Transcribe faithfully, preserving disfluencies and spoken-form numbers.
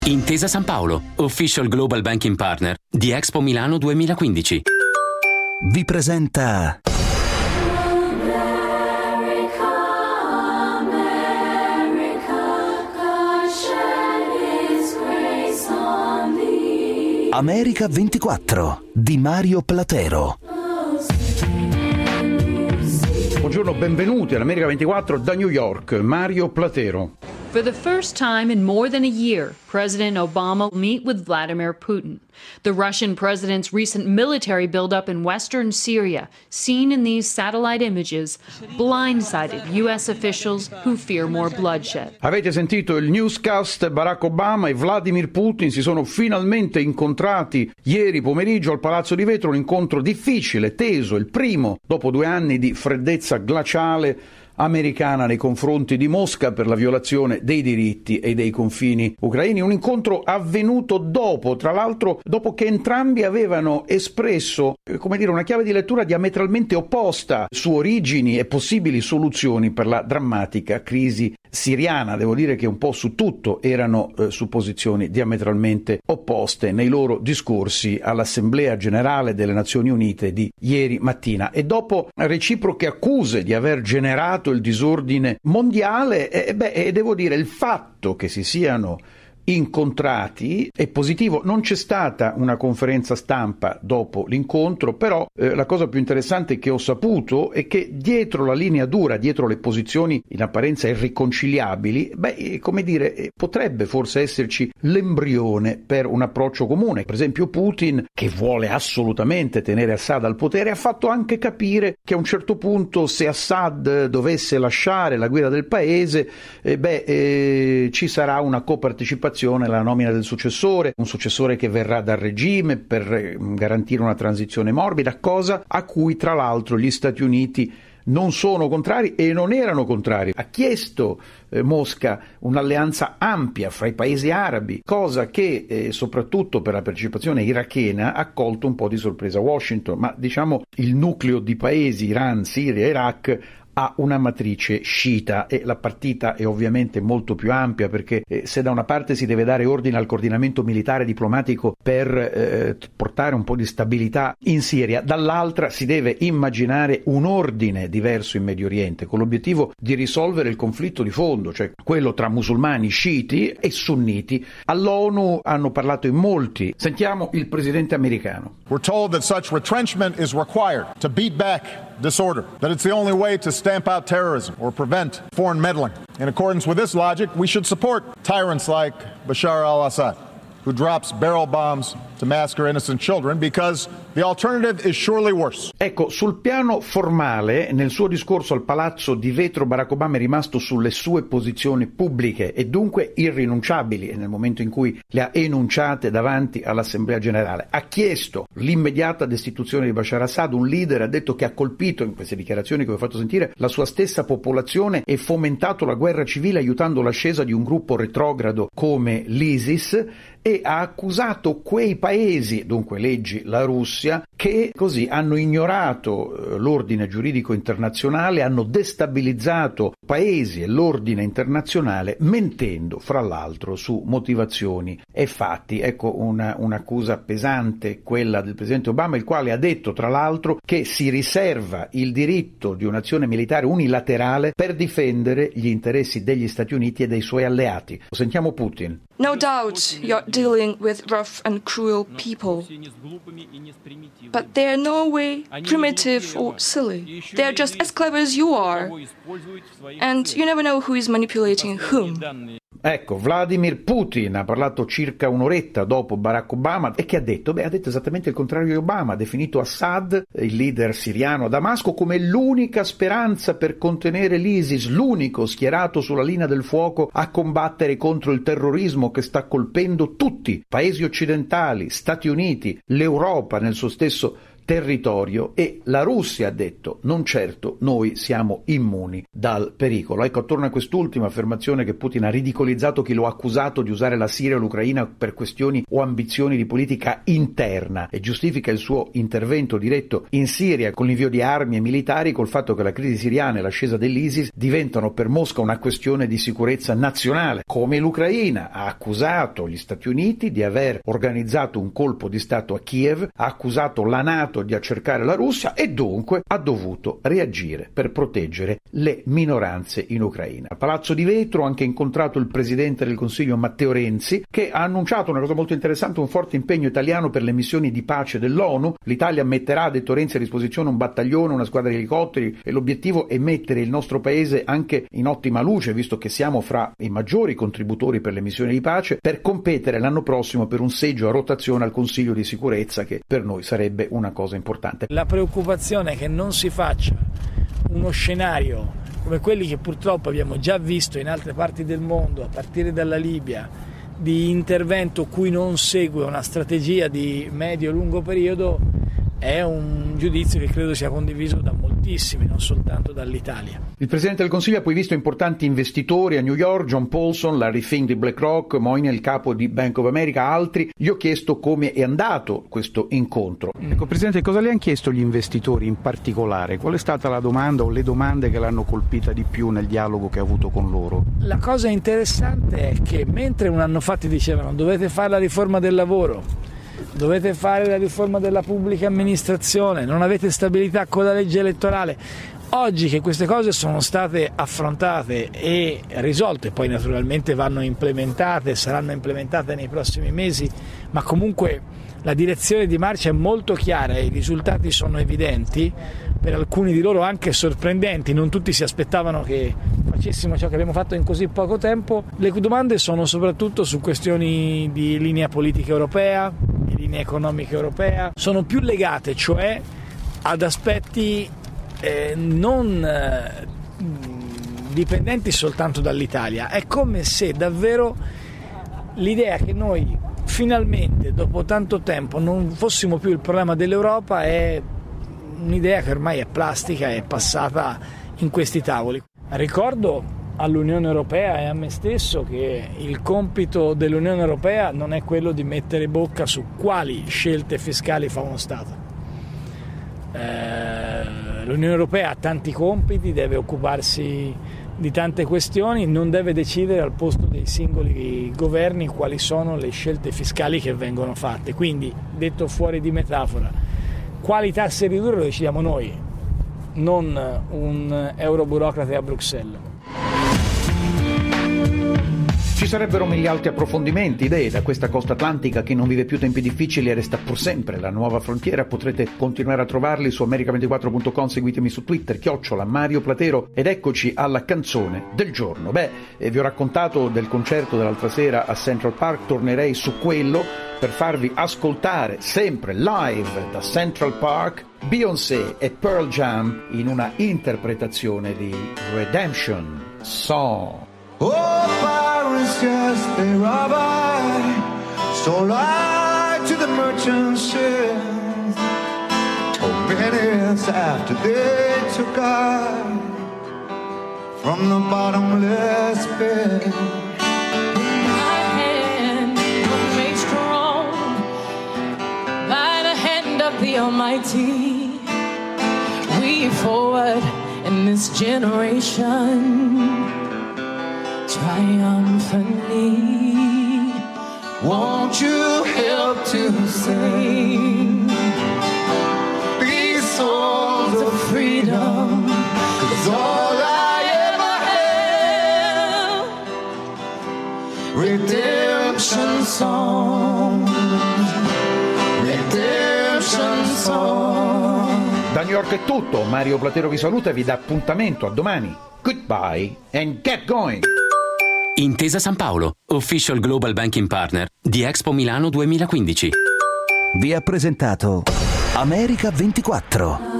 Intesa San Paolo, Official Global Banking Partner di Expo Milano duemilaquindici. Vi presenta America ventiquattro di Mario Platero. Buongiorno, benvenuti all'America ventiquattro da New York, Mario Platero. For the first time in more than a year, President Obama will meet with Vladimir Putin. The Russian president's recent military buildup in western Syria, seen in these satellite images, blindsided U S officials who fear more bloodshed. Avete sentito il newscast? Barack Obama e Vladimir Putin si sono finalmente incontrati ieri pomeriggio al Palazzo di Vetro, un incontro difficile, teso, il primo dopo due anni di freddezza glaciale americana nei confronti di Mosca per la violazione dei diritti e dei confini ucraini. Un incontro avvenuto dopo, tra l'altro, dopo che entrambi avevano espresso, come dire, una chiave di lettura diametralmente opposta su origini e possibili soluzioni per la drammatica crisi siriana. Devo dire che un po' su tutto erano eh, su posizioni diametralmente opposte nei loro discorsi all'Assemblea Generale delle Nazioni Unite di ieri mattina. E dopo reciproche accuse di aver generato il disordine mondiale, eh, beh, eh, devo dire, il fatto che si siano incontrati è positivo. Non c'è stata una conferenza stampa dopo l'incontro, però eh, la cosa più interessante che ho saputo è che dietro la linea dura, dietro le posizioni in apparenza irriconciliabili, beh, eh, come dire, eh, potrebbe forse esserci l'embrione per un approccio comune. Per esempio Putin, che vuole assolutamente tenere Assad al potere, ha fatto anche capire che a un certo punto, se Assad dovesse lasciare la guida del paese, eh, beh, eh, ci sarà una copartecipazione alla nomina del successore, un successore che verrà dal regime per garantire una transizione morbida, cosa a cui tra l'altro gli Stati Uniti non sono contrari e non erano contrari. Ha chiesto eh, Mosca un'alleanza ampia fra i paesi arabi, cosa che eh, soprattutto per la partecipazione irachena ha colto un po' di sorpresa Washington, ma diciamo il nucleo di paesi, Iran, Siria, Iraq, ha una matrice sciita e la partita è ovviamente molto più ampia, perché eh, se da una parte si deve dare ordine al coordinamento militare diplomatico per eh, portare un po' di stabilità in Siria, dall'altra si deve immaginare un ordine diverso in Medio Oriente con l'obiettivo di risolvere il conflitto di fondo, cioè quello tra musulmani sciiti e sunniti. All'ONU hanno parlato in molti. Sentiamo il presidente americano. We're told that such retrenchment is required to beat back disorder, that it's the only way to stamp out terrorism or prevent foreign meddling. In accordance with this logic, we should support tyrants like Bashar al-Assad, who drops barrel bombs to massacre innocent children, because the alternative is surely worse. Ecco, sul piano formale, nel suo discorso al Palazzo di Vetro, Barack Obama è rimasto sulle sue posizioni pubbliche e dunque irrinunciabili nel momento in cui le ha enunciate davanti all'Assemblea Generale. Ha chiesto l'immediata destituzione di Bashar Assad, un leader, ha detto, che ha colpito, in queste dichiarazioni che vi ho fatto sentire, la sua stessa popolazione e fomentato la guerra civile aiutando l'ascesa di un gruppo retrogrado come l'ISIS, e ha accusato quei paesi, dunque leggi la Russia, che così hanno ignorato eh, l'ordine giuridico internazionale, hanno destabilizzato paesi e l'ordine internazionale, mentendo fra l'altro su motivazioni e fatti. Ecco una, un'accusa pesante quella del presidente Obama, il quale ha detto tra l'altro che si riserva il diritto di un'azione militare unilaterale per difendere gli interessi degli Stati Uniti e dei suoi alleati. Sentiamo Putin. No doubt you're dealing with rough and cruel people, but they're no way primitive or silly. They're just as clever as you are, and you never know who is manipulating whom. Ecco, Vladimir Putin ha parlato circa un'oretta dopo Barack Obama e che ha detto? Beh, ha detto esattamente il contrario di Obama, ha definito Assad, il leader siriano a Damasco, come l'unica speranza per contenere l'ISIS, l'unico schierato sulla linea del fuoco a combattere contro il terrorismo che sta colpendo tutti, paesi occidentali, Stati Uniti, l'Europa nel suo stesso territorio e la Russia ha detto non certo, noi siamo immuni dal pericolo. Ecco, attorno a quest'ultima affermazione che Putin ha ridicolizzato chi lo ha accusato di usare la Siria e l'Ucraina per questioni o ambizioni di politica interna e giustifica il suo intervento diretto in Siria con l'invio di armi e militari col fatto che la crisi siriana e l'ascesa dell'ISIS diventano per Mosca una questione di sicurezza nazionale, come l'Ucraina ha accusato gli Stati Uniti di aver organizzato un colpo di Stato a Kiev, ha accusato la NATO di accercare la Russia e dunque ha dovuto reagire per proteggere le minoranze in Ucraina. A Palazzo di Vetro ha anche incontrato il Presidente del Consiglio Matteo Renzi, che ha annunciato una cosa molto interessante, un forte impegno italiano per le missioni di pace dell'ONU. L'Italia metterà, ha detto Renzi, a disposizione un battaglione, una squadra di elicotteri e l'obiettivo è mettere il nostro paese anche in ottima luce, visto che siamo fra i maggiori contributori per le missioni di pace, per competere l'anno prossimo per un seggio a rotazione al Consiglio di sicurezza, che per noi sarebbe una cosa importante. La preoccupazione è che non si faccia uno scenario come quelli che purtroppo abbiamo già visto in altre parti del mondo, a partire dalla Libia, di intervento cui non segue una strategia di medio-lungo periodo, è un giudizio che credo sia condiviso da moltissimi, non soltanto dall'Italia. Il Presidente del Consiglio ha poi visto importanti investitori a New York, John Paulson, Larry Fink di BlackRock, Moynihan, il capo di Bank of America, altri. Gli ho chiesto come è andato questo incontro. Ecco, Presidente, cosa le hanno chiesto gli investitori in particolare? Qual è stata la domanda o le domande che l'hanno colpita di più nel dialogo che ha avuto con loro? La cosa interessante è che mentre un anno fa ti dicevano dovete fare la riforma del lavoro, dovete fare la riforma della pubblica amministrazione, non avete stabilità con la legge elettorale, oggi che queste cose sono state affrontate e risolte, poi naturalmente vanno implementate, saranno implementate nei prossimi mesi, ma comunque la direzione di marcia è molto chiara e i risultati sono evidenti, per alcuni di loro anche sorprendenti, non tutti si aspettavano che facessimo ciò che abbiamo fatto in così poco tempo. Le domande sono soprattutto su questioni di linea politica europea, di linea economica europea, sono più legate cioè ad aspetti eh, non eh, dipendenti soltanto dall'Italia. È come se davvero l'idea che noi finalmente dopo tanto tempo non fossimo più il problema dell'Europa è un'idea che ormai è plastica, è passata in questi tavoli. Ricordo all'Unione Europea e a me stesso che il compito dell'Unione Europea non è quello di mettere bocca su quali scelte fiscali fa uno Stato. Eh, L'Unione Europea ha tanti compiti, deve occuparsi di tante questioni, non deve decidere al posto dei singoli governi quali sono le scelte fiscali che vengono fatte. Quindi, detto fuori di metafora, quali tasse ridurre lo decidiamo noi, non un euroburocrate a Bruxelles. Ci sarebbero mille altri approfondimenti, idee da questa costa atlantica che non vive più tempi difficili e resta pur sempre la nuova frontiera. Potrete continuare a trovarli su america ventiquattro punto com, seguitemi su Twitter, chiocciola Mario Platero, ed eccoci alla canzone del giorno. Beh, eh, vi ho raccontato del concerto dell'altra sera a Central Park, tornerei su quello per farvi ascoltare sempre live da Central Park Beyoncé e Pearl Jam in una interpretazione di Redemption Song. Oh, pirates, yes, they rob I, stole I to the merchant ships, told minutes after they took I from the bottomless pit. My hand was made strong by the hand of the Almighty. We forward in this generation triumphantly. Won't you help to sing these songs of freedom? 'Cause all I ever have, redemption songs, redemption songs. Da New York è tutto, Mario Platero vi saluta e vi dà appuntamento a domani. Goodbye and get going! Intesa San Paolo, Official Global Banking Partner di Expo Milano duemilaquindici. Vi ha presentato America ventiquattro.